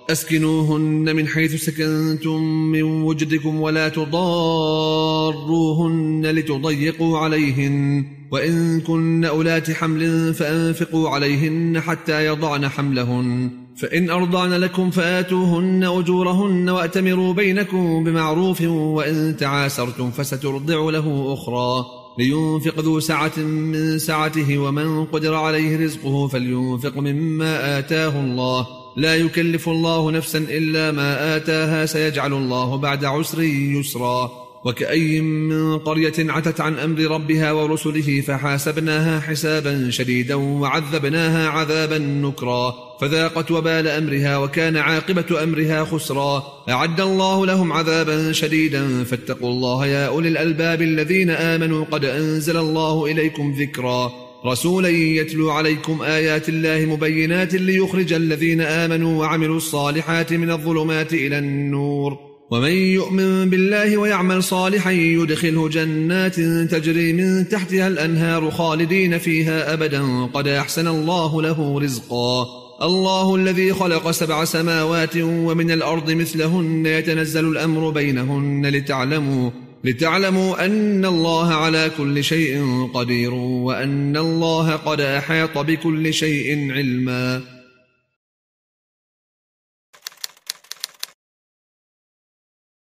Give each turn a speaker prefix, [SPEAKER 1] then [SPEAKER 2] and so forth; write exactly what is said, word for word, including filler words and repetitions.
[SPEAKER 1] أسكنوهن من حيث سكنتم من وجدكم ولا تضاروهن لتضيقوا عليهن، وإن كن أولات حمل فأنفقوا عليهن حتى يضعن حملهن، فإن أرضعن لكم فآتوهن أجورهن وأتمروا بينكم بمعروف، وإن تعاسرتم فسترضع له أخرى لينفق ذو سعة من سعته، ومن قدر عليه رزقه فلينفق مما آتاه الله، لا يكلف الله نفسا إلا ما آتاها، سيجعل الله بعد عسر يسرا. وكأي من قرية عتت عن أمر ربها ورسله فحاسبناها حسابا شديدا وعذبناها عذابا نكرا، فذاقت وبال أمرها وكان عاقبة أمرها خسرا. أعد الله لهم عذابا شديدا فاتقوا الله يا أولي الألباب الذين آمنوا، قد أنزل الله إليكم ذكرا رسولا يتلو عليكم آيات الله مبينات ليخرج الذين آمنوا وعملوا الصالحات من الظلمات إلى النور، ومن يؤمن بالله ويعمل صالحا يدخله جنات تجري من تحتها الأنهار خالدين فيها أبدا، قد أحسن الله له رزقا. الله الذي خلق سبع سماوات ومن الأرض مثلهن يتنزل الأمر بينهن لتعلموا لتعلموا أن الله على كل شيء قدير، وأن الله قد أحاط بكل شيء علما.